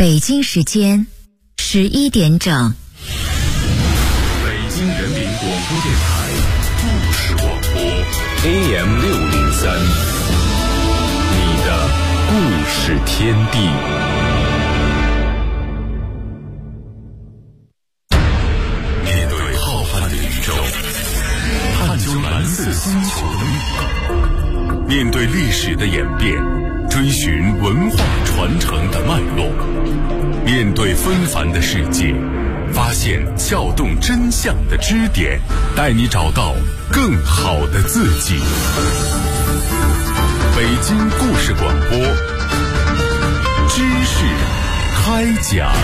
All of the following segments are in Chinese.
北京时间11点整。 北京人民广播电台故事广播 AM603，你的故事天地。面对浩瀚的宇宙，探究蓝色星球的密码，面对历史的演变，追寻文化传承的脉络，面对纷繁的世界，发现撬动真相的支点，带你找到更好的自己。北京故事广播，知识开讲。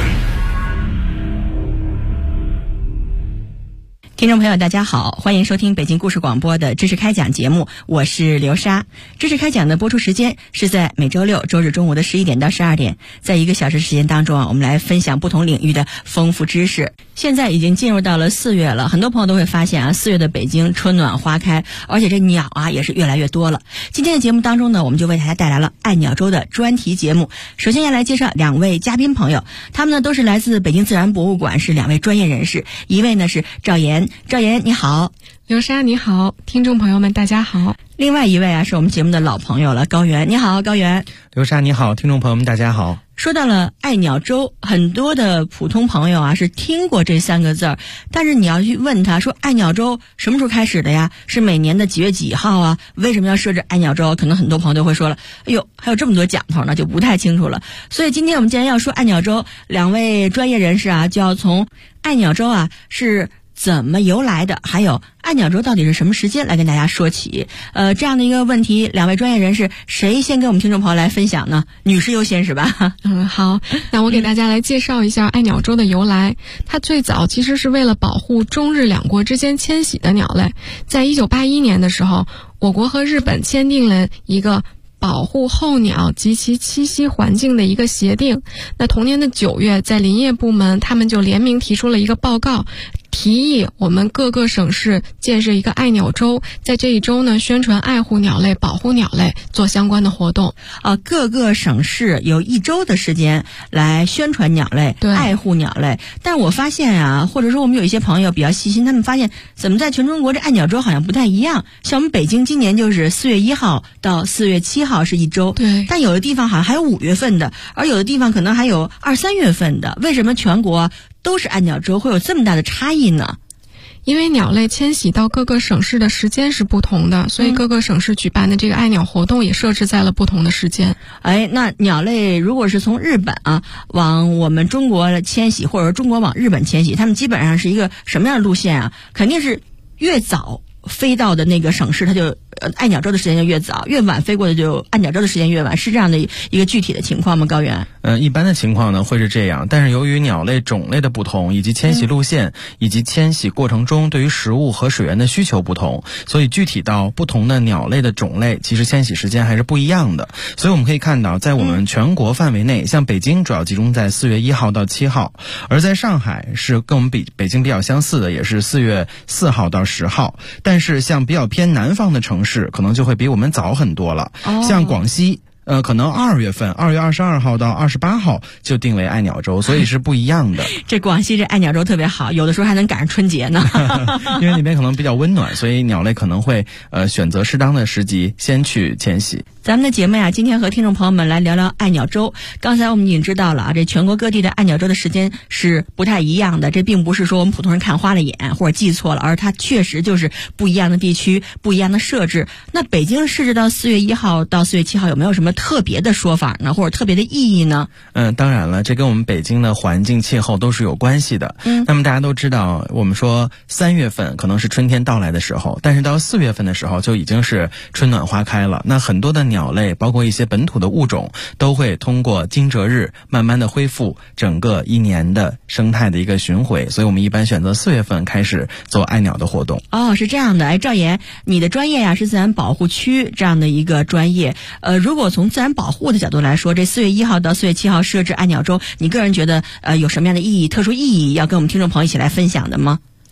听众朋友大家好，欢迎收听北京故事广播的知识开讲节目，我是刘莎。知识开讲的播出时间是在每周六周日中午的11点到12点，在1个小时时间当中我们来分享不同领域的丰富知识。现在已经进入到了4月了，很多朋友都会发现4月的北京春暖花开，而且这鸟也是越来越多了。今天的节目当中呢，我们就为大家带来了爱鸟周的专题节目。首先要来介绍2位嘉宾朋友，他们呢都是来自北京自然博物馆，是2位专业人士。一位呢是赵岩，赵岩你好。 刘莎你好，听众朋友们大家好。 另外一位是我们节目的老朋友了，高原你好。高原。 刘莎你好，听众朋友们大家好。 说到了爱鸟周，很多的普通朋友是听过这3个字儿，但是你要去问他说爱鸟周什么时候开始的呀？是每年的几月几号啊？为什么要设置爱鸟周？可能很多朋友都会说了，哎呦，还有这么多讲头呢，就不太清楚了。所以今天我们既然要说爱鸟周，2位专业人士就要从爱鸟周是怎么由来的，还有爱鸟周到底是什么时间来跟大家说起。这样的一个问题，2位专业人士谁先跟我们听众朋友来分享呢？女士优先是吧？ 好，那我给大家来介绍一下爱鸟周的由来。它最早其实是为了保护中日2国之间迁徙的鸟类。在1981年的时候，我国和日本签订了一个保护候鸟及其栖息环境的一个协定。那同年的9月，在林业部门他们就联名提出了一个报告，提议我们各个省市建设一个爱鸟周，在这一周呢宣传爱护鸟类、保护鸟类，做相关的活动。 各个省市有1周的时间来宣传鸟类、爱护鸟类。但我发现或者说我们有一些朋友比较细心，他们发现怎么在全中国这爱鸟周好像不太一样。像我们北京今年就是4月1号到4月7号是1周， 对， 但有的地方好像还有5月份的，而有的地方可能还有2、3月份的。为什么全国都是爱鸟周会有这么大的差异呢？ 因为鸟类迁徙到各个省市的时间是不同的，所以各个省市举办的这个爱鸟活动也设置在了不同的时间。 那鸟类如果是从日本往我们中国迁徙，或者说中国往日本迁徙，他们基本上是一个什么样的路线肯定是越早飞到的那个省市，它就爱鸟周的时间就越早，越晚飞过的就爱鸟周的时间越晚，是这样的一个具体的情况吗？高原？ 一般的情况呢会是这样，但是由于鸟类种类的不同，以及迁徙路线，以及迁徙过程中对于食物和水源的需求不同，所以具体到不同的鸟类的种类，其实迁徙时间还是不一样的。所以我们可以看到，在我们全国范围内，像北京主要集中在4月1号到7号，而在上海是跟我们北京比较相似的，也是4月4号到10号。但是像比较偏南方的城市，可能就会比我们早很多了。像广西可能2月份2月22号到28号就定为爱鸟周，所以是不一样的。 这广西这爱鸟周特别好，有的时候还能赶上春节呢。 因为那边可能比较温暖，所以鸟类可能会选择适当的时机先去迁徙。 咱们的节目今天和听众朋友们来聊聊爱鸟周。刚才我们已经知道了这全国各地的爱鸟周的时间是不太一样的，这并不是说我们普通人看花了眼或者记错了，而它确实就是不一样的地区、不一样的设置。那北京设置到4月1号到4月7号有没有什么特别的说法呢，或者特别的意义呢？ 当然了，这跟我们北京的环境气候都是有关系的。那么大家都知道，我们说3月份可能是春天到来的时候，但是到4月份的时候就已经是春暖花开了。那很多的鸟类，包括一些本土的物种，都会通过惊蛰日慢慢的恢复整个1年的生态的一个巡回，所以我们一般选择4月份开始做爱鸟的活动。 是这样的。赵岩，你的专业是自然保护区这样的一个专业。如果从自然保护的角度来说，这4月1号到4月7号设置爱鸟周，你个人觉得有什么样的意义、特殊意义要跟我们听众朋友一起来分享的吗？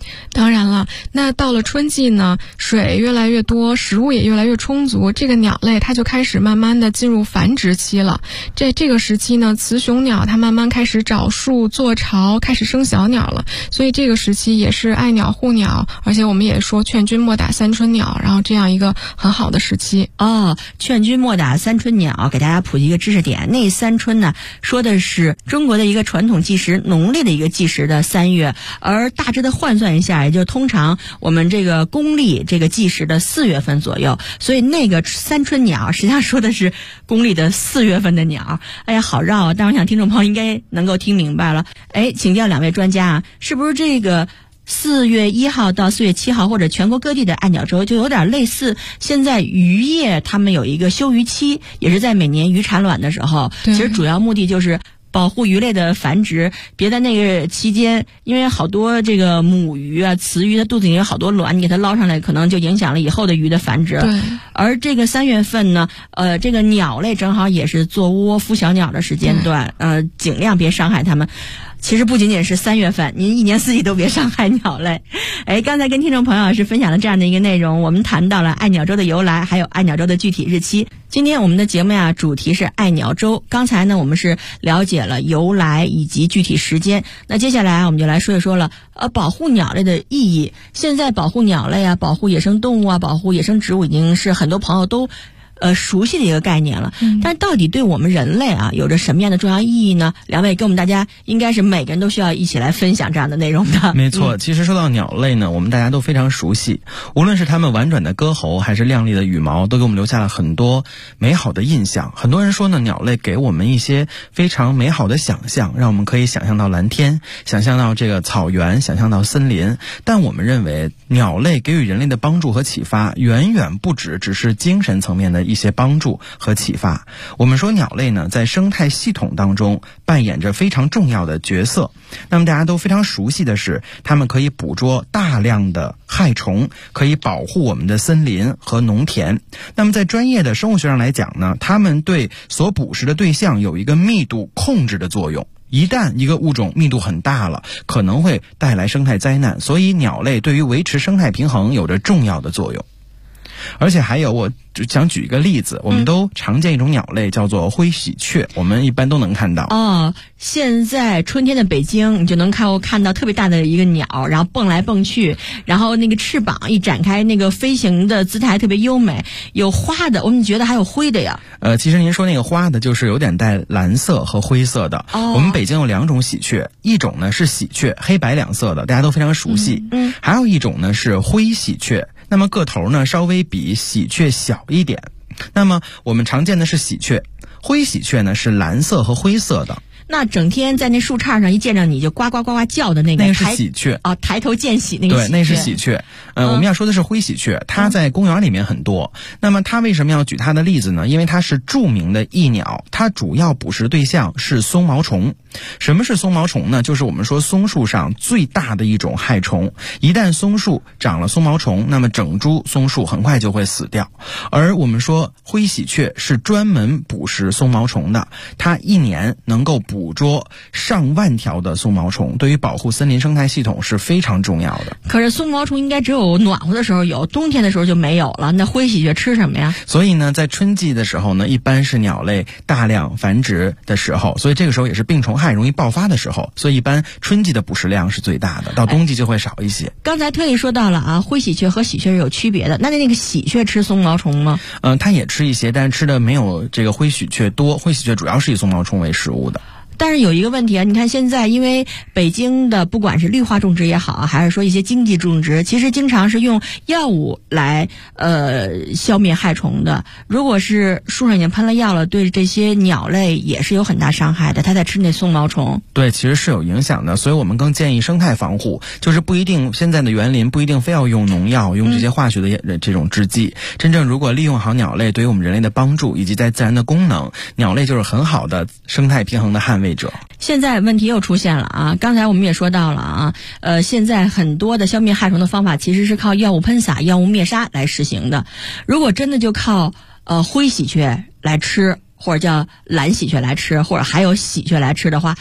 当然了，那到了春季呢，水越来越多，食物也越来越充足，这个鸟类它就开始慢慢的进入繁殖期了。这个时期呢，雌雄鸟它慢慢开始找树做巢，开始生小鸟了。所以这个时期也是爱鸟护鸟，而且我们也说劝君莫打三春鸟，然后这样一个很好的时期。 劝君莫打三春鸟，给大家普及一个知识点。那三春呢，说的是中国的一个传统计时，农历的一个计时的3月，而大致的换算一下，也就通常我们这个公历这个计时的4月份左右。所以那个三春鸟实际上说的是公历的4月份的鸟。哎呀，好绕啊！但我想听众朋友应该能够听明白了。请教2位专家啊，是不是这个4月1号到4月7号或者全国各地的爱鸟周就有点类似现在渔业他们有一个休渔期，也是在每年鱼产卵的时候，其实主要目的就是保护鱼类的繁殖，别在那个期间，因为好多这个母鱼啊、雌鱼，它肚子里有好多卵，你给它捞上来，可能就影响了以后的鱼的繁殖。 对。 而这个3月份呢，这个鸟类正好也是做窝孵小鸟的时间段，尽量别伤害它们。其实不仅仅是3月份，您一年四季都别伤害鸟类。刚才跟听众朋友是分享了这样的一个内容，我们谈到了爱鸟周的由来，还有爱鸟周的具体日期。今天我们的节目呀，主题是爱鸟周。刚才呢，我们是了解了由来以及具体时间。那接下来我们就来说一说了，保护鸟类的意义。现在保护鸟类啊，保护野生动物啊，保护野生植物，已经是很多朋友都熟悉的一个概念了。但到底对我们人类啊有着什么样的重要意义呢？2位跟我们大家应该是每个人都需要一起来分享这样的内容的。 没错，其实说到鸟类呢，我们大家都非常熟悉，无论是它们婉转的歌喉还是亮丽的羽毛，都给我们留下了很多美好的印象。很多人说呢，鸟类给我们一些非常美好的想象，让我们可以想象到蓝天，想象到这个草原，想象到森林。但我们认为鸟类给予人类的帮助和启发远远不只是精神层面的一些帮助和启发。我们说鸟类呢，在生态系统当中扮演着非常重要的角色。那么大家都非常熟悉的是，它们可以捕捉大量的害虫，可以保护我们的森林和农田。那么在专业的生物学上来讲呢，它们对所捕食的对象有一个密度控制的作用。一旦一个物种密度很大了，可能会带来生态灾难，所以鸟类对于维持生态平衡有着重要的作用。而且还有，我想举一个例子，我们都常见一种鸟类叫做灰喜鹊，我们一般都能看到。 现在春天的北京，你就能看到特别大的一个鸟，然后蹦来蹦去，然后那个翅膀一展开，那个飞行的姿态特别优美，有花的，我们觉得还有灰的呀。 其实您说那个花的，就是有点带蓝色和灰色的。我们北京有2种喜鹊，一种呢是喜鹊，黑白2色的，大家都非常熟悉。还有一种呢是灰喜鹊，那么个头呢稍微比喜鹊小一点。那么我们常见的是喜鹊，灰喜鹊呢是蓝色和灰色的。 那整天在那树杈上一见着你就呱呱呱呱叫的那个是喜鹊抬头见喜那个喜鹊。 对，那是喜鹊。我们要说的是灰喜鹊，它在公园里面很多。那么它为什么要举它的例子呢？因为它是著名的益鸟，它主要捕食对象是松毛虫。什么是松毛虫呢？就是我们说松树上最大的一种害虫。一旦松树长了松毛虫，那么整株松树很快就会死掉。而我们说灰喜鹊是专门捕食松毛虫的，它一年能够捕捉上万条的松毛虫，对于保护森林生态系统是非常重要的。 可是松毛虫应该只有暖和的时候有，冬天的时候就没有了，那灰喜鹊吃什么呀？ 所以呢，在春季的时候呢，一般是鸟类大量繁殖的时候，所以这个时候也是病虫害容易爆发的时候，所以一般春季的捕食量是最大的，到冬季就会少一些。 刚才特意说到了啊，灰喜鹊和喜鹊是有区别的，那个喜鹊吃松毛虫吗？ 它也吃一些，但是吃的没有这个灰喜鹊多，灰喜鹊主要是以松毛虫为食物的。 但是有一个问题啊，你看现在因为北京的不管是绿化种植也好，还是说一些经济种植，其实经常是用药物来消灭害虫的。如果是树上已经喷了药了，对这些鸟类也是有很大伤害的，它在吃那松毛虫。 对，其实是有影响的，所以我们更建议生态防护，就是不一定现在的园林不一定非要用农药，用这些化学的这种制剂。真正如果利用好鸟类对于我们人类的帮助以及在自然的功能，鸟类就是很好的生态平衡的捍卫者。 现在问题又出现了啊！刚才我们也说到了啊，现在很多的消灭害虫的方法其实是靠药物喷洒、药物灭杀来实行的。如果真的就靠灰喜鹊来吃，或者叫蓝喜鹊来吃，或者还有喜鹊来吃的话，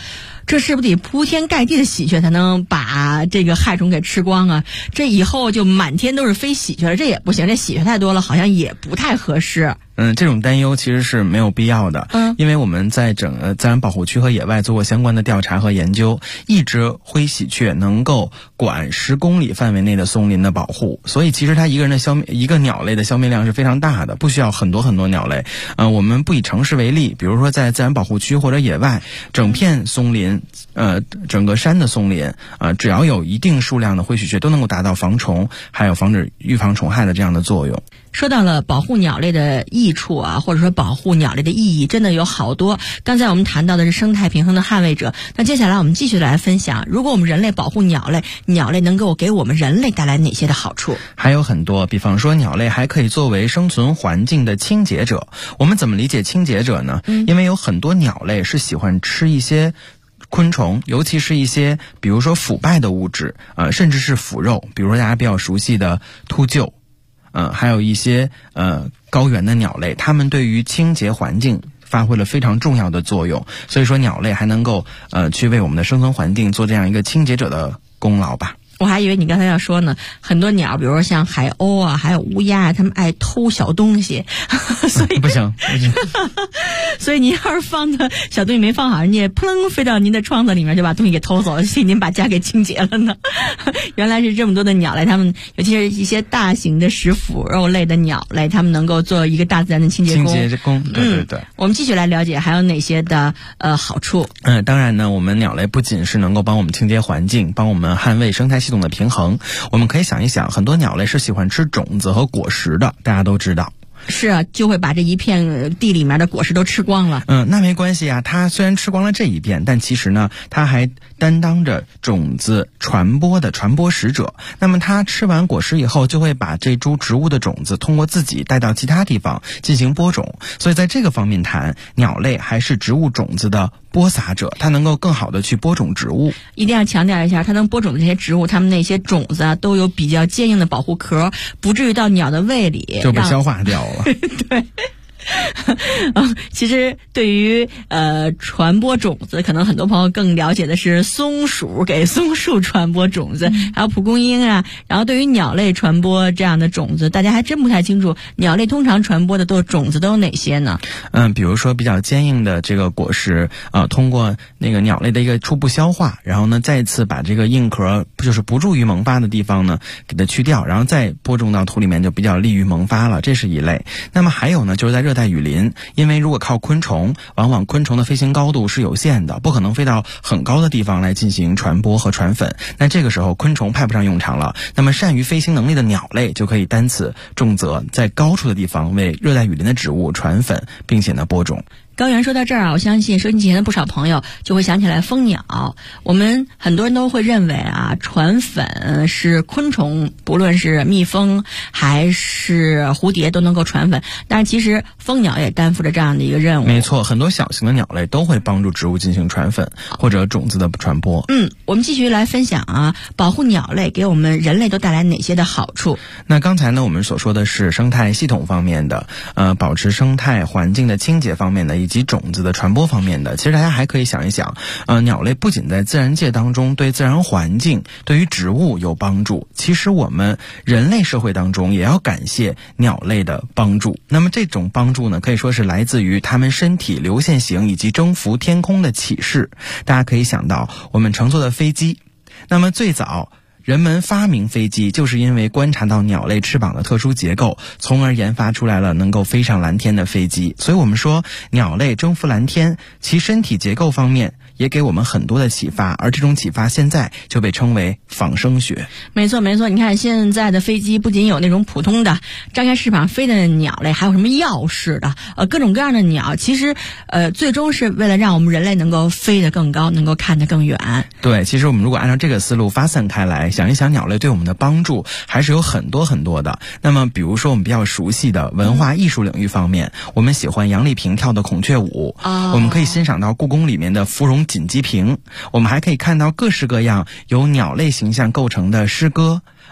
这是不是得铺天盖地的喜鹊才能把这个害虫给吃光啊？这以后就满天都是飞喜鹊了，这也不行，这喜鹊太多了，好像也不太合适。 这种担忧其实是没有必要的。因为我们在整个自然保护区和野外做过相关的调查和研究，一只灰喜鹊能够管10公里范围内的松林的保护，所以其实它一个鸟类的消灭量是非常大的，不需要很多很多鸟类。我们不以城市为例，比如说在自然保护区或者野外，整片松林，整个山的松林，只要有一定数量的灰喜鹊，都能够达到防虫还有防止预防虫害的这样的作用。 说到了保护鸟类的益处啊，或者说保护鸟类的意义，真的有好多。刚才我们谈到的是生态平衡的捍卫者，那接下来我们继续来分享，如果我们人类保护鸟类，鸟类能够给我们人类带来哪些的好处？ 还有很多，比方说鸟类还可以作为生存环境的清洁者。我们怎么理解清洁者呢？因为有很多鸟类是喜欢吃一些昆虫，尤其是一些比如说腐败的物质，甚至是腐肉，比如说大家比较熟悉的秃鹫，还有一些高原的鸟类，它们对于清洁环境发挥了非常重要的作用。所以说鸟类还能够去为我们的生存环境做这样一个清洁者的功劳吧。 我还以为你刚才要说呢，很多鸟，比如说像海鸥啊，还有乌鸦，它们爱偷小东西，所以不行， 所以您要是放的小东西没放好，人家扑棱飞到您的窗子里面，就把东西给偷走了，替您把家给清洁了呢。原来是这么多的鸟类，它们尤其是一些大型的食腐肉类的鸟类，它们能够做一个大自然的清洁工。对。我们继续来了解还有哪些的好处。 当然呢，我们鸟类不仅是能够帮我们清洁环境，帮我们捍卫生态系统的平衡，我们可以想一想，很多鸟类是喜欢吃种子和果实的，大家都知道。 是啊，就会把这一片地里面的果实都吃光了。 那没关系啊，它虽然吃光了这一片，但其实呢，它还担当着种子传播的传播使者。那么它吃完果实以后，就会把这株植物的种子通过自己带到其他地方进行播种。所以在这个方面谈，鸟类还是植物种子的播撒者，它能够更好的去播种植物。 一定要强调一下，它能播种的这些植物，它们那些种子啊，都有比较坚硬的保护壳，不至于到鸟的胃里就被消化掉了。 对。其实对于传播种子，可能很多朋友更了解的是松鼠给松树传播种子，还有蒲公英啊。然后对于鸟类传播这样的种子，大家还真不太清楚，鸟类通常传播的种子都有哪些呢？ 比如说比较坚硬的这个果实，通过那个鸟类的一个初步消化，然后呢再次把这个硬壳，就是不助于萌发的地方呢给它去掉，然后再播种到土里面，就比较利于萌发了，这是一类。那么还有呢，就是在热带雨林，因为如果靠昆虫，往往昆虫的飞行高度是有限的，不可能飞到很高的地方来进行传播和传粉。那这个时候昆虫派不上用场了，那么善于飞行能力的鸟类就可以担此重责，在高处的地方为热带雨林的植物传粉，并且呢播种。 高原说到这儿啊，我相信收音机前的不少朋友就会想起来蜂鸟。我们很多人都会认为啊，传粉是昆虫，不论是蜜蜂还是蝴蝶都能够传粉，但是其实蜂鸟也担负着这样的一个任务。 没错，很多小型的鸟类都会帮助植物进行传粉或者种子的传播。 我们继续来分享啊，保护鸟类给我们人类都带来哪些的好处？ 那刚才呢，我们所说的是生态系统方面的，保持生态环境的清洁方面的，以及种子的传播方面的。其实大家还可以想一想，鸟类不仅在自然界当中对自然环境、对于植物有帮助，其实我们人类社会当中也要感谢鸟类的帮助。那么这种帮助呢，可以说是来自于它们身体流线型以及征服天空的启示。大家可以想到我们乘坐的飞机，那么最早人们发明飞机，就是因为观察到鸟类翅膀的特殊结构，从而研发出来了能够飞上蓝天的飞机。所以我们说鸟类征服蓝天，其身体结构方面也给我们很多的启发，而这种启发现在就被称为仿生学。 没错，你看现在的飞机不仅有那种普通的张开翅膀飞的鸟类，还有什么鹞式的各种各样的鸟，其实最终是为了让我们人类能够飞得更高，能够看得更远。 对，其实我们如果按照这个思路发散开来，想一想鸟类对我们的帮助还是有很多很多的。那么比如说我们比较熟悉的文化艺术领域方面，我们喜欢杨丽萍跳的孔雀舞，我们可以欣赏到故宫里面的芙蓉锦鸡屏，我们还可以看到各式各样由鸟类形象构成的诗歌，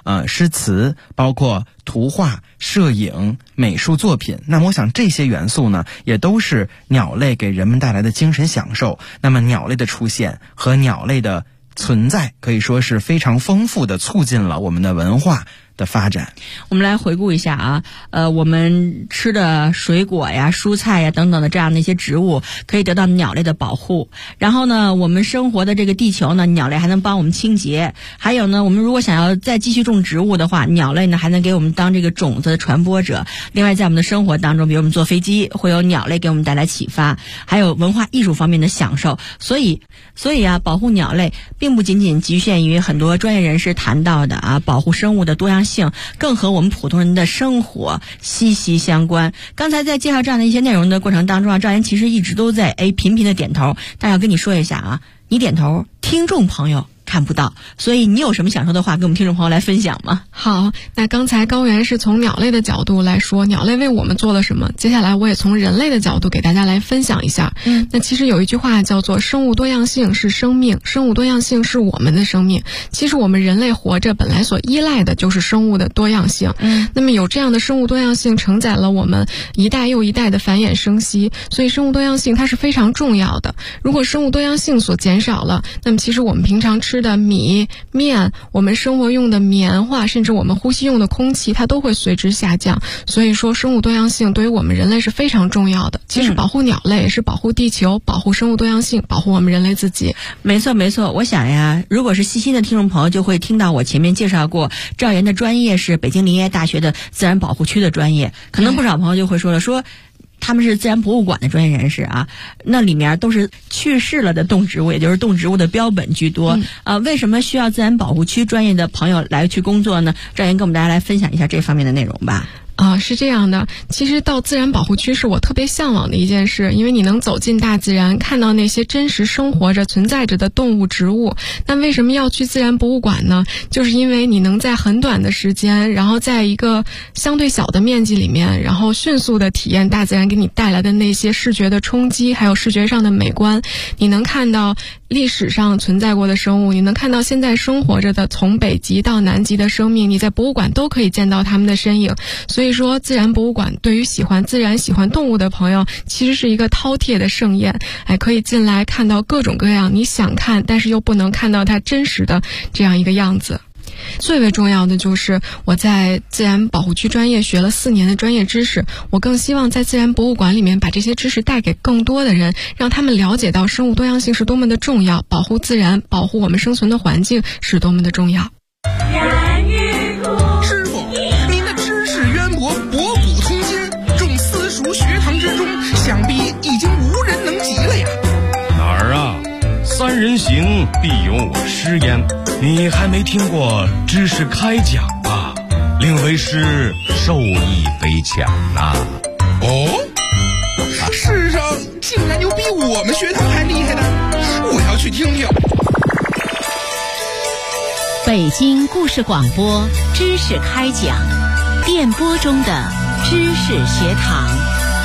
诗词，包括图画、摄影、美术作品。那么我想这些元素呢，也都是鸟类给人们带来的精神享受。那么鸟类的出现和鸟类的存在可以说是非常丰富的促进了我们的文化的发展。 我们来回顾一下啊，我们吃的水果呀、蔬菜呀等等的这样的一些植物可以得到鸟类的保护。然后呢，我们生活的这个地球呢，鸟类还能帮我们清洁。还有呢，我们如果想要再继续种植物的话，鸟类呢还能给我们当这个种子的传播者。另外，在我们的生活当中，比如我们坐飞机，会有鸟类给我们带来启发，还有文化艺术方面的享受。所以啊，保护鸟类并不仅仅局限于很多专业人士谈到的啊，保护生物的多样性，更和我们普通人的生活息息相关。刚才在介绍这样的一些内容的过程当中啊，赵岩其实一直都在频频的点头，但要跟你说一下啊，你点头，听众朋友看不到，所以你有什么想说的话跟我们听众朋友来分享吗？ 好，那刚才高原是从鸟类的角度来说鸟类为我们做了什么，接下来我也从人类的角度给大家来分享一下。那其实有一句话叫做生物多样性是生命，生物多样性是我们的生命。其实我们人类活着本来所依赖的就是生物的多样性。那么有这样的生物多样性承载了我们一代又一代的繁衍生息，所以生物多样性它是非常重要的。如果生物多样性所减少了，那么其实我们平常吃的米、面，我们生活用的棉花，甚至我们呼吸用的空气，它都会随之下降。所以说生物多样性对于我们人类是非常重要的。其实保护鸟类也是保护地球，保护生物多样性，保护我们人类自己。 没错没错，我想呀，如果是细心的听众朋友就会听到我前面介绍过，赵岩的专业是北京林业大学的自然保护区的专业。可能不少朋友就会说了，说他们是自然博物馆的专业人士啊，那里面都是去世了的动植物，也就是动植物的标本居多。为什么需要自然保护区专业的朋友来去工作呢？赵岩跟我们大家来分享一下这方面的内容吧。 是这样的，其实到自然保护区是我特别向往的一件事，因为你能走进大自然，看到那些真实生活着存在着的动物植物。那为什么要去自然博物馆呢？就是因为你能在很短的时间，然后在一个相对小的面积里面，然后迅速的体验大自然给你带来的那些视觉的冲击，还有视觉上的美观。你能看到历史上存在过的生物，你能看到现在生活着的从北极到南极的生命，你在博物馆都可以见到他们的身影。所以说自然博物馆对于喜欢自然喜欢动物的朋友其实是一个饕餮的盛宴，可以进来看到各种各样你想看但是又不能看到它真实的这样一个样子。最为重要的就是我在自然保护区专业学了4年的专业知识，我更希望在自然博物馆里面把这些知识带给更多的人，让他们了解到生物多样性是多么的重要，保护自然，保护我们生存的环境是多么的重要。 师傅，您的知识渊博，博古通今，众私塾学堂之中，想必已经无人能及了呀。 哪儿啊？3人行必有我师焉。你还没听过知识开讲吧？令为师受益匪浅呐。 哦，世上竟然有比我们学堂还厉害的，我要去听听。 北京故事广播知识开讲，电波中的知识学堂。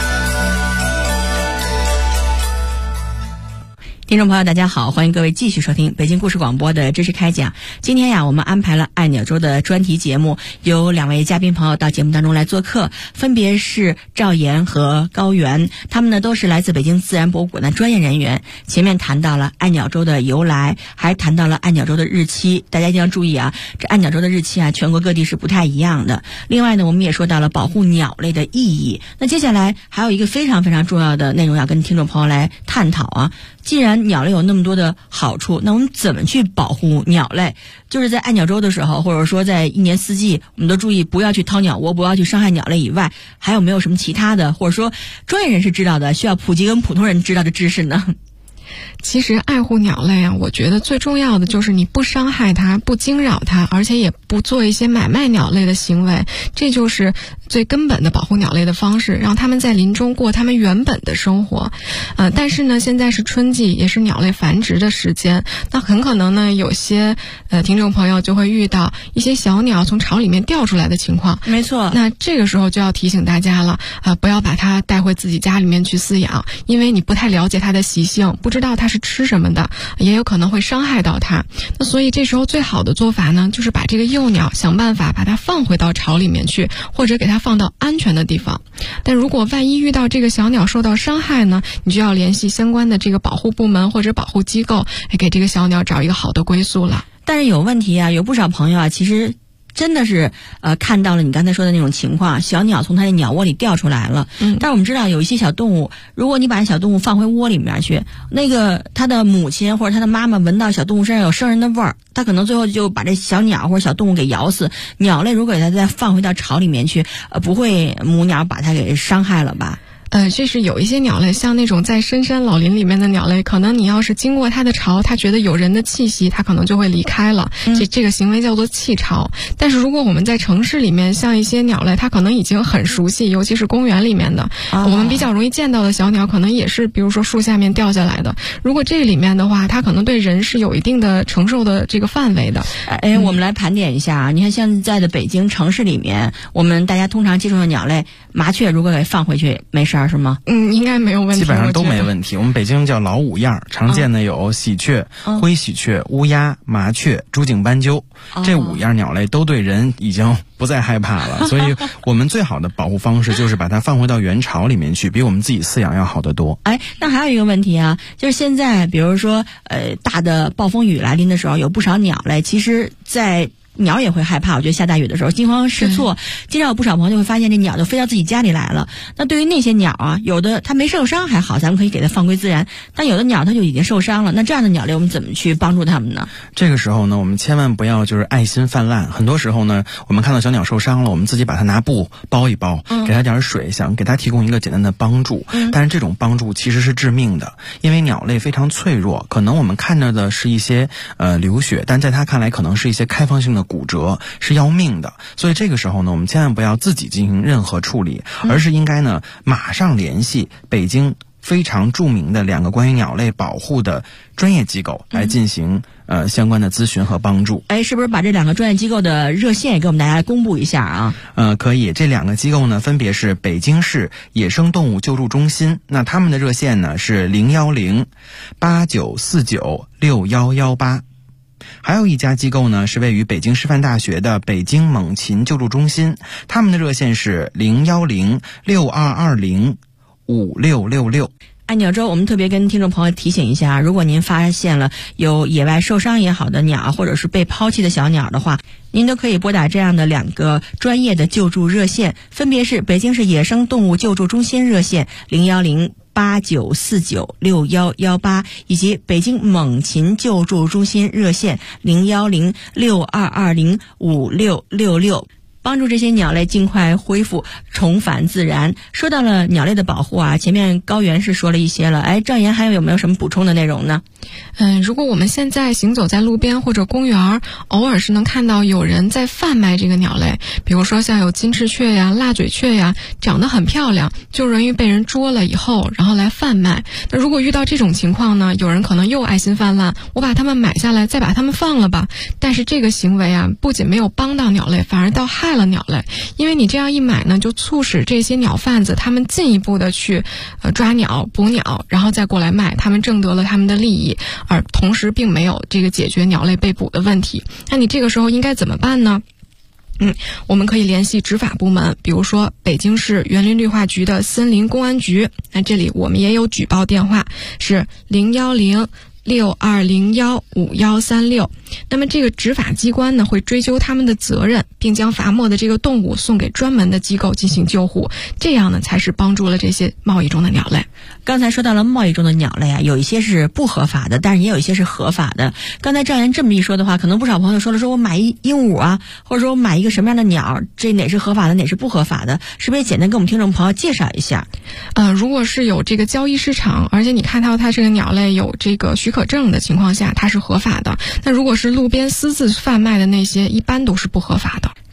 听众朋友大家好，欢迎各位继续收听北京故事广播的知识开讲。今天呀，我们安排了爱鸟周的专题节目，有2位嘉宾朋友到节目当中来做客，分别是赵岩和高原，他们呢都是来自北京自然博物馆的专业人员。前面谈到了爱鸟周的由来，还谈到了爱鸟周的日期，大家一定要注意啊，这爱鸟周的日期啊，全国各地是不太一样的。另外呢，我们也说到了保护鸟类的意义。那接下来还有一个非常非常重要的内容要跟听众朋友来探讨啊。既然鸟类有那么多的好处，那我们怎么去保护鸟类？就是在爱鸟周的时候，或者说在一年4季，我们都注意不要去掏鸟窝，不要去伤害鸟类以外，还有没有什么其他的，或者说专业人士知道的，需要普及跟普通人知道的知识呢？ 其实爱护鸟类啊，我觉得最重要的就是你不伤害它，不惊扰它，而且也不做一些买卖鸟类的行为，这就是最根本的保护鸟类的方式，让它们在林中过它们原本的生活。但是呢，现在是春季，也是鸟类繁殖的时间，那很可能呢，有些听众朋友就会遇到一些小鸟从巢里面掉出来的情况。 没错， 那这个时候就要提醒大家了，不要把它带回自己家里面去饲养，因为你不太了解它的习性，不知知道它是吃什么的，也有可能会伤害到它。那所以这时候最好的做法呢，就是把这个幼鸟想办法把它放回到巢里面去，或者给它放到安全的地方。但如果万一遇到这个小鸟受到伤害呢，你就要联系相关的这个保护部门或者保护机构，给这个小鸟找一个好的归宿了。 但是有问题啊，有不少朋友啊，其实真的是看到了你刚才说的那种情况，小鸟从它的鸟窝里掉出来了。但是我们知道有一些小动物，如果你把小动物放回窝里面去，那个它的母亲或者它的妈妈闻到小动物身上有生人的味儿，它可能最后就把这小鸟或者小动物给咬死。鸟类如果给它再放回到巢里面去，不会母鸟把它给伤害了吧？ 这是有一些鸟类，像那种在深山老林里面的鸟类，可能你要是经过它的巢，它觉得有人的气息，它可能就会离开了。这个行为叫做弃巢。但是如果我们在城市里面，像一些鸟类，它可能已经很熟悉，尤其是公园里面的，我们比较容易见到的小鸟，可能也是比如说树下面掉下来的。如果这里面的话，它可能对人是有一定的承受的这个范围的。 我们来盘点一下啊，你看现在的北京城市里面，我们大家通常接触的鸟类，麻雀如果给放回去没事是吗？ 应该没有问题， 基本上都没问题。我们北京叫老五样，常见的有喜鹊、灰喜鹊、乌鸦、麻雀、朱颈斑鸠，这5样鸟类都对人已经不再害怕了。所以我们最好的保护方式就是把它放回到原巢里面去，比我们自己饲养要好得多。 那还有一个问题啊，就是现在比如说大的暴风雨来临的时候，有不少鸟类其实在鸟也会害怕，我觉得下大雨的时候惊慌失措，经常有不少朋友就会发现这鸟就飞到自己家里来了。那对于那些鸟啊，有的它没受伤还好，咱们可以给它放归自然，但有的鸟它就已经受伤了，那这样的鸟类我们怎么去帮助它们呢？ 这个时候呢，我们千万不要就是爱心泛滥。很多时候呢，我们看到小鸟受伤了，我们自己把它拿布包一包，给它点水，想给它提供一个简单的帮助，但是这种帮助其实是致命的，因为鸟类非常脆弱，可能我们看着的是一些流血，但在它看来可能是一些开放性的骨折，是要命的。所以这个时候呢，我们千万不要自己进行任何处理，而是应该呢马上联系北京非常著名的2个关于鸟类保护的专业机构来进行相关的咨询和帮助。 是不是把这2个专业机构的热线也给我们大家公布一下啊？ 可以。这2个机构呢，分别是北京市野生动物救助中心，那他们的热线呢是010-8949-6118。还有一家机构呢，是位于北京师范大学的北京猛禽救助中心，他们的热线是010-6220-5666。 爱鸟周，我们特别跟听众朋友提醒一下，如果您发现了有野外受伤也好的鸟，或者是被抛弃的小鸟的话，您都可以拨打这样的2个专业的救助热线，分别是北京市野生动物救助中心热线010-8949-6118，以及北京猛禽救助中心热线010-6220-5666。帮助这些鸟类尽快恢复重返自然。说到了鸟类的保护啊，前面高原是说了一些了，赵岩还有没有什么补充的内容呢？ 如果我们现在行走在路边或者公园，偶尔是能看到有人在贩卖这个鸟类，比如说像有金翅雀呀、蜡嘴雀呀，长得很漂亮，就容易被人捉了以后然后来贩卖。那如果遇到这种情况呢，有人可能又爱心泛滥，我把它们买下来再把它们放了吧。但是这个行为啊，不仅没有帮到鸟类，反而倒害了鸟类。因为你这样一买呢，就促使这些鸟贩子他们进一步的去抓鸟捕鸟，然后再过来卖，他们挣得了他们的利益，而同时并没有这个解决鸟类被捕的问题。那你这个时候应该怎么办呢？我们可以联系执法部门，比如说北京市园林绿化局的森林公安局，那这里我们也有举报电话，是010-6201-5136。那么这个执法机关呢，会追究他们的责任，并将罚没的这个动物送给专门的机构进行救护，这样呢才是帮助了这些贸易中的鸟类。 刚才说到了贸易中的鸟类啊，有一些是不合法的，但是也有一些是合法的。刚才赵岩这么一说的话，可能不少朋友说了，说我买一鹦鹉啊，或者说我买一个什么样的鸟，这哪是合法的，哪是不合法的，是不是也简单跟我们听众朋友介绍一下？ 如果是有这个交易市场，而且你看到它这个鸟类有这个许可证的情况下，它是合法的。那如果是路边私自贩卖的那些，一般都是不合法的。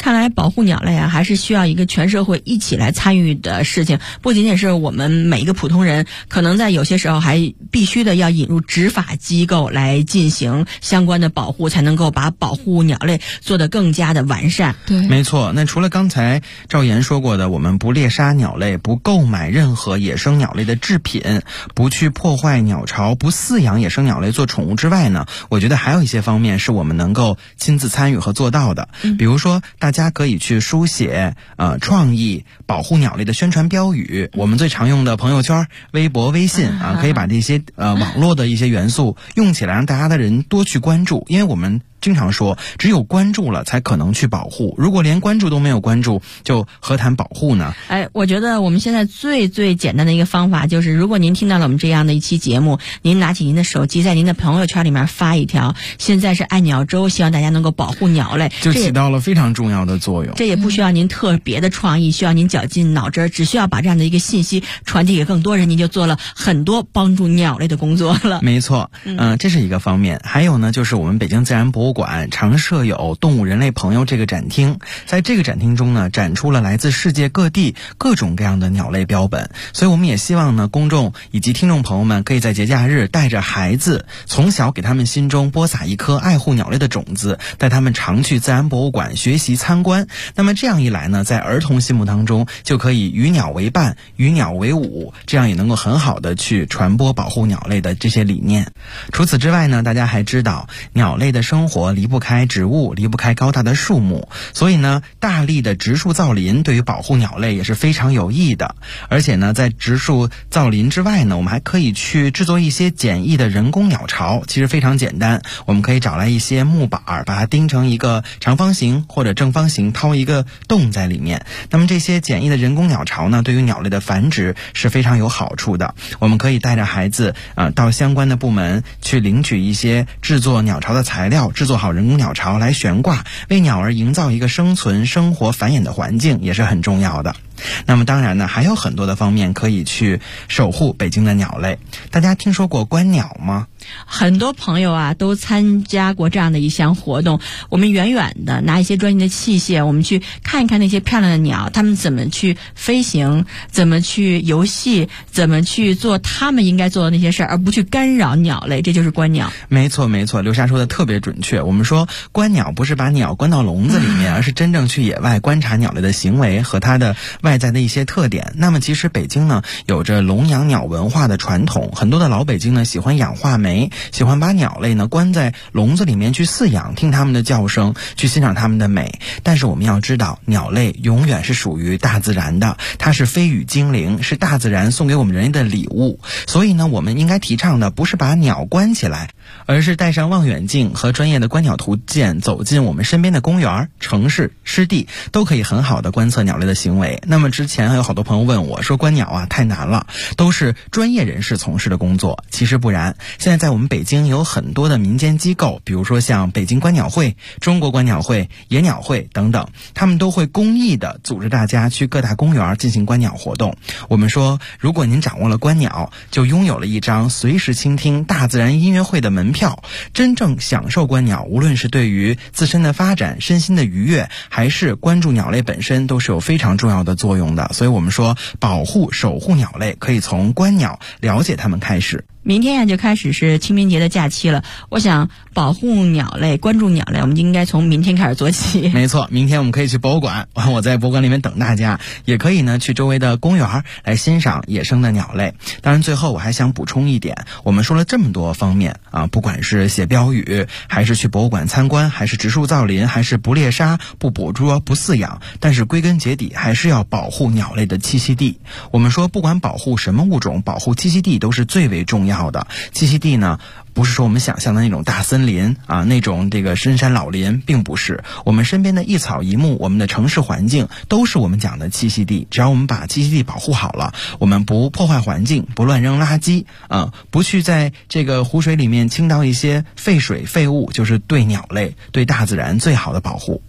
看来保护鸟类啊，还是需要一个全社会一起来参与的事情，不仅仅是我们每一个普通人，可能在有些时候还必须的要引入执法机构来进行相关的保护，才能够把保护鸟类做得更加的完善。 对， 没错。那除了刚才赵岩说过的，我们不猎杀鸟类，不购买任何野生鸟类的制品，不去破坏鸟巢，不饲养野生鸟类做宠物之外呢，我觉得还有一些方面是我们能够亲自参与和做到的。比如说，大家可以去书写创意保护鸟类的宣传标语。我们最常用的朋友圈、微博、微信啊，可以把这些网络的一些元素用起来，让大家的人多去关注。因为我们经常说，只有关注了才可能去保护，如果连关注都没有关注，就何谈保护呢？ 我觉得我们现在最简单的一个方法就是，如果您听到了我们这样的一期节目，您拿起您的手机，在您的朋友圈里面发一条，现在是爱鸟周，希望大家能够保护鸟类， 就起到了非常重要的作用。 这也不需要您特别的创意，需要您绞尽脑汁，只需要把这样的一个信息传递给更多人，您就做了很多帮助鸟类的工作了。 没错，这是一个方面。还有呢，就是我们北京自然博物馆常设有动物人类朋友这个展厅，在这个展厅中呢，展出了来自世界各地各种各样的鸟类标本。所以我们也希望呢，公众以及听众朋友们可以在节假日带着孩子，从小给他们心中播撒一颗爱护鸟类的种子，带他们常去自然博物馆学习参观。那么这样一来呢，在儿童心目当中就可以与鸟为伴，与鸟为伍，这样也能够很好的去传播保护鸟类的这些理念。除此之外呢，大家还知道鸟类的生活离不开植物，离不开高大的树木，所以呢，大力的植树造林对于保护鸟类也是非常有益的。而且呢，在植树造林之外呢，我们还可以去制作一些简易的人工鸟巢，其实非常简单，我们可以找来一些木板，把它钉成一个长方形或者正方形，掏一个洞在里面。那么这些简易的人工鸟巢呢，对于鸟类的繁殖是非常有好处的。我们可以带着孩子到相关的部门去领取一些制作鸟巢的材料，制作好人工鸟巢来悬挂，为鸟儿营造一个生存、生活、繁衍的环境，也是很重要的。那么当然呢，还有很多的方面可以去守护北京的鸟类。大家听说过观鸟吗？ 很多朋友啊都参加过这样的一项活动，我们远远的拿一些专业的器械，我们去看一看那些漂亮的鸟，它们怎么去飞行，怎么去游戏，怎么去做他们应该做的那些事儿，而不去干扰鸟类，这就是观鸟。 没错没错，刘莎说的特别准确。我们说观鸟不是把鸟关到笼子里面，而是真正去野外观察鸟类的行为和它的外在的一些特点。那么其实北京呢有着笼养鸟文化的传统，很多的老北京呢喜欢养画眉，喜欢把鸟类呢关在笼子里面去饲养，听它们的叫声，去欣赏它们的美。但是我们要知道，鸟类永远是属于大自然的，它是飞羽精灵，是大自然送给我们人类的礼物。所以呢，我们应该提倡的不是把鸟关起来，而是带上望远镜和专业的观鸟图鉴，走进我们身边的公园、城市、湿地，都可以很好的观测鸟类的行为。那么之前还有好多朋友问我说，观鸟啊太难了，都是专业人士从事的工作。其实不然，现在在我们北京有很多的民间机构，比如说像北京观鸟会、中国观鸟会、野鸟会等等，他们都会公益的组织大家去各大公园进行观鸟活动。我们说，如果您掌握了观鸟，就拥有了一张随时倾听大自然音乐会的门票。真正享受观鸟，无论是对于自身的发展、身心的愉悦，还是关注鸟类本身，都是有非常重要的作用的。所以我们说，保护、守护鸟类可以从观鸟、了解它们开始。 明天呀就开始是清明节的假期了，我想保护鸟类、关注鸟类，我们应该从明天开始做起。 没错，明天我们可以去博物馆，我在博物馆里面等大家，也可以呢去周围的公园来欣赏野生的鸟类。当然最后我还想补充一点，我们说了这么多方面啊，不管是写标语，还是去博物馆参观，还是植树造林，还是不猎杀、不捕捉、不饲养，但是归根结底还是要保护鸟类的栖息地。我们说不管保护什么物种，保护栖息地都是最为重要的。栖息地呢，不是说我们想象的那种大森林啊，那种这个深山老林，并不是。我们身边的一草一木，我们的城市环境，都是我们讲的栖息地。只要我们把栖息地保护好了，我们不破坏环境，不乱扔垃圾啊，不去在这个湖水里面倾倒一些废水废物，就是对鸟类、对大自然最好的保护。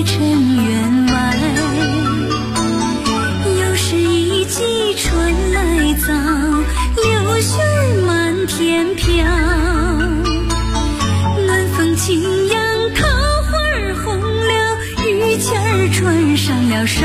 在尘缘外，又是一季春来早，柳絮满天飘。暖风轻扬，桃花红了，玉签穿上了纱。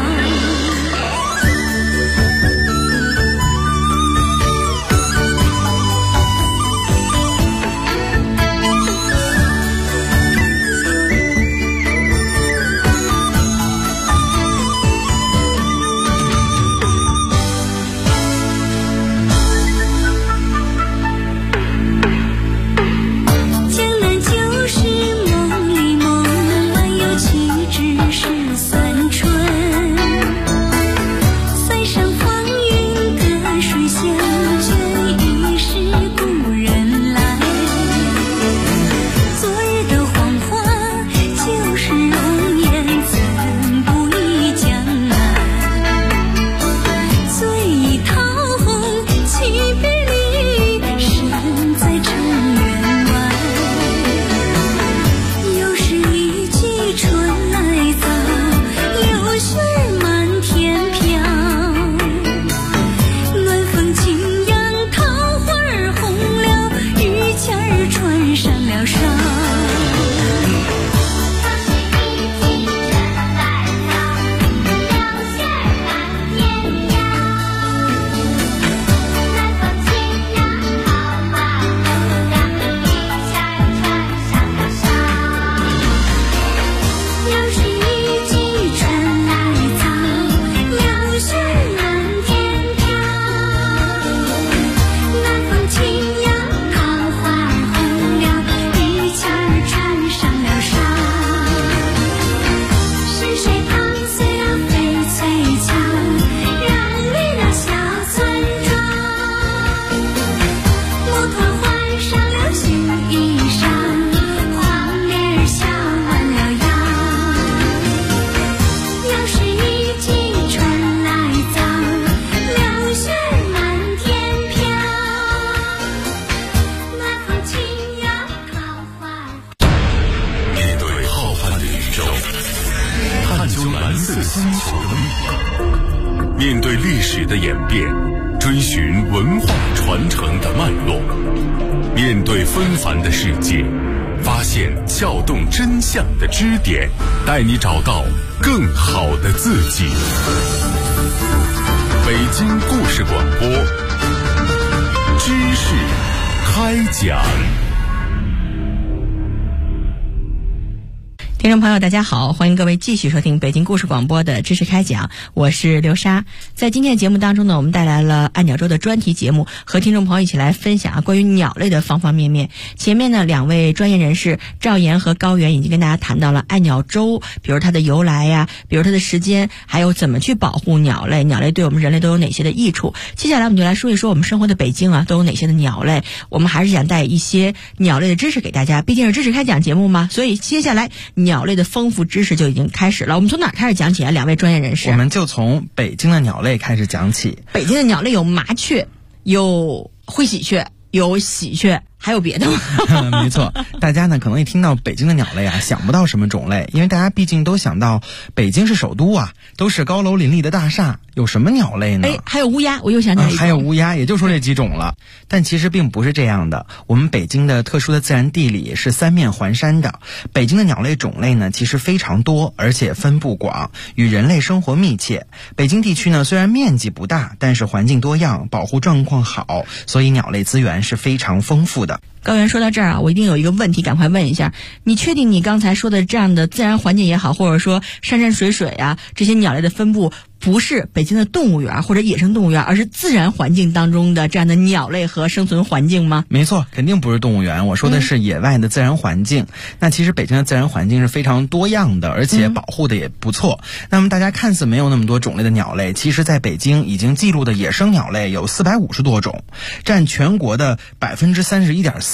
面对历史的演变，追寻文化传承的脉络，面对纷繁的世界，发现撬动真相的支点，带你找到更好的自己。北京故事广播，知识开讲。 听众朋友大家好，欢迎各位继续收听北京故事广播的知识开讲，我是刘莎。在今天的节目当中呢，我们带来了爱鸟周的专题节目，和听众朋友一起来分享关于鸟类的方方面面。前面呢，两位专业人士赵岩和高原已经跟大家谈到了爱鸟周，比如它的由来呀，比如它的时间，还有怎么去保护鸟类，鸟类对我们人类都有哪些的益处。接下来我们就来说一说我们生活的北京啊，都有哪些的鸟类。我们还是想带一些鸟类的知识给大家，毕竟是知识开讲节目嘛，所以接下来鸟类的丰富知识就已经开始了。我们从哪开始讲起啊？两位专业人士， 我们就从北京的鸟类开始讲起。 北京的鸟类有麻雀，有灰喜鹊，有喜鹊，还有别的吗？ 没错，大家呢可能一听到北京的鸟类啊，想不到什么种类，因为大家毕竟都想到北京是首都啊，都是高楼林立的大厦，有什么鸟类呢？ 还有乌鸦，我又想起来一种， 还有乌鸦，也就说这几种了。但其实并不是这样的，我们北京的特殊的自然地理是三面环山的，北京的鸟类种类呢其实非常多，而且分布广，与人类生活密切。北京地区呢虽然面积不大，但是环境多样，保护状况好，所以鸟类资源是非常丰富的。 高原说到这儿啊，我一定有一个问题赶快问一下，你确定你刚才说的这样的自然环境也好，或者说山山水水啊，这些鸟类的分布不是北京的动物园或者野生动物园，而是自然环境当中的这样的鸟类和生存环境吗？ 没错，肯定不是动物园，我说的是野外的自然环境。那其实北京的自然环境是非常多样的，而且保护的也不错。那么大家看似没有那么多种类的鸟类，其实在北京已经记录的野生鸟类有450多种，占全国的31.4%。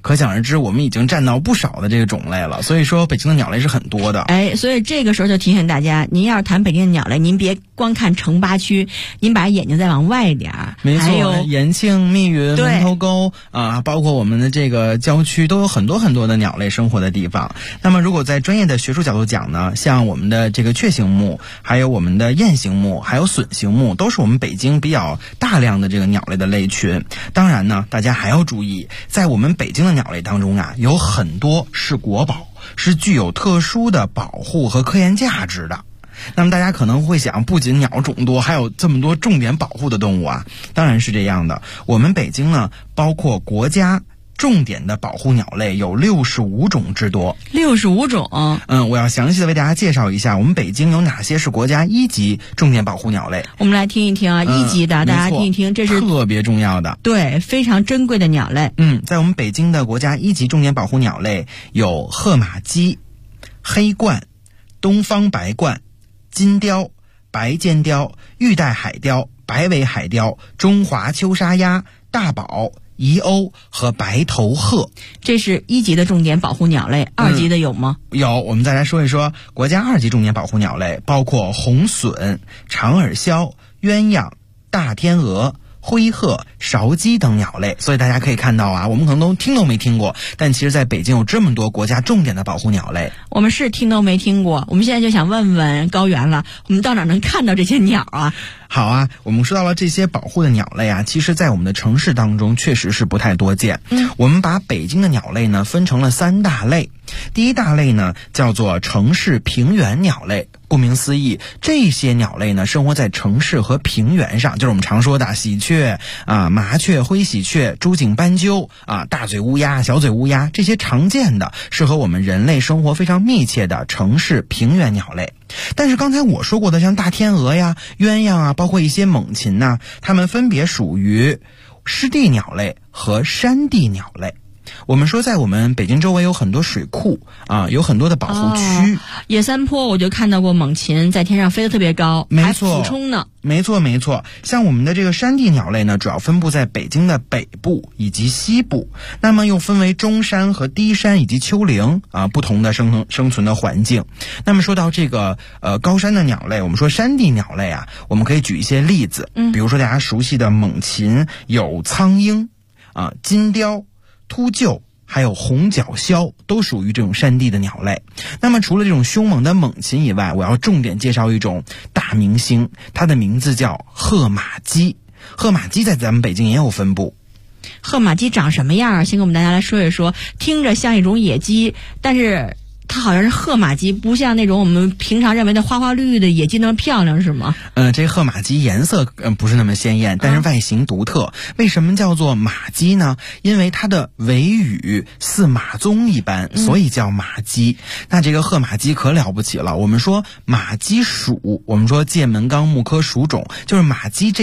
可想而知，我们已经占到不少的这个种类了。所以说，北京的鸟类是很多的。 所以这个时候就提醒大家，您要是谈北京的鸟类，您别光看城八区，您把眼睛再往外一点。 没错， 还有延庆、密云、门头沟啊，包括我们的这个郊区，都有很多很多的鸟类生活的地方。那么，如果在专业的学术角度讲呢，像我们的这个雀形目，还有我们的雁形目，还有隼形目，都是我们北京比较大量的这个鸟类的类群。当然呢，大家还要注意，在我们北京的鸟类当中啊，有很多是国宝，是具有特殊的保护和科研价值的。那么大家可能会想，不仅鸟种多，还有这么多重点保护的动物啊。当然是这样的，我们北京呢，包括国家重点的保护鸟类有65种之多。 65种？ 我要详细的为大家介绍一下，我们北京有哪些是国家1级重点保护鸟类。 我们来听一听啊，1级的，大家听一听，这是特别重要的， 对，非常珍贵的鸟类。 在我们北京的国家1级重点保护鸟类有褐马鸡、黑鹳、东方白鹳、金雕、白尖雕、玉带海雕、白尾海雕、中华秋沙鸭、大宝、宜鸥和白头鹤。 这是1级的重点保护鸟类。2级的有吗？ 有，我们再来说一说国家2级重点保护鸟类，包括红隼、长耳鸮、鸳鸯、大天鹅、灰鹤、韶鸡等鸟类。所以大家可以看到啊，我们可能都听都没听过，但其实在北京有这么多国家重点的保护鸟类。 我们是听都没听过，我们现在就想问问高原了，我们到哪能看到这些鸟啊？ 好啊，我们说到了这些保护的鸟类啊，其实在我们的城市当中确实是不太多见。我们把北京的鸟类呢分成了3大类。第一大类呢叫做城市平原鸟类。顾名思义，这些鸟类呢生活在城市和平原上，就是我们常说的喜鹊啊、麻雀、灰喜鹊、朱颈斑鸠啊、大嘴乌鸦、小嘴乌鸦，这些常见的适合我们人类生活非常密切的城市平原鸟类。但是刚才我说过的像大天鹅呀、鸳鸯啊，包括一些猛禽呐，它们分别属于湿地鸟类和山地鸟类。我们说在我们北京周围有很多水库啊，有很多的保护区。 野三坡我就看到过猛禽在天上飞得特别高， 没错， 还俯冲呢。 没错，像我们的这个山地鸟类呢，主要分布在北京的北部以及西部，那么又分为中山和低山以及丘陵啊，不同的生存的环境。那么说到这个高山的鸟类，我们说山地鸟类啊，我们可以举一些例子，比如说大家熟悉的猛禽有苍鹰啊、金雕、秃鹫，还有红角鸮，都属于这种山地的鸟类。那么除了这种凶猛的猛禽以外，我要重点介绍一种大明星，它的名字叫褐马鸡。褐马鸡在咱们北京也有分布。 褐马鸡长什么样啊？先给我们大家来说一说。听着像一种野鸡，但是它好像是褐马鸡，不像那种我们平常认为的花花绿绿的野鸡那么漂亮，是吗？ 这褐马鸡颜色不是那么鲜艳，但是外形独特。为什么叫做马鸡呢？因为它的尾羽似马鬃一般，所以叫马鸡。那这个褐马鸡可了不起了。我们说马鸡属，我们说界门纲目科属种，就是马鸡这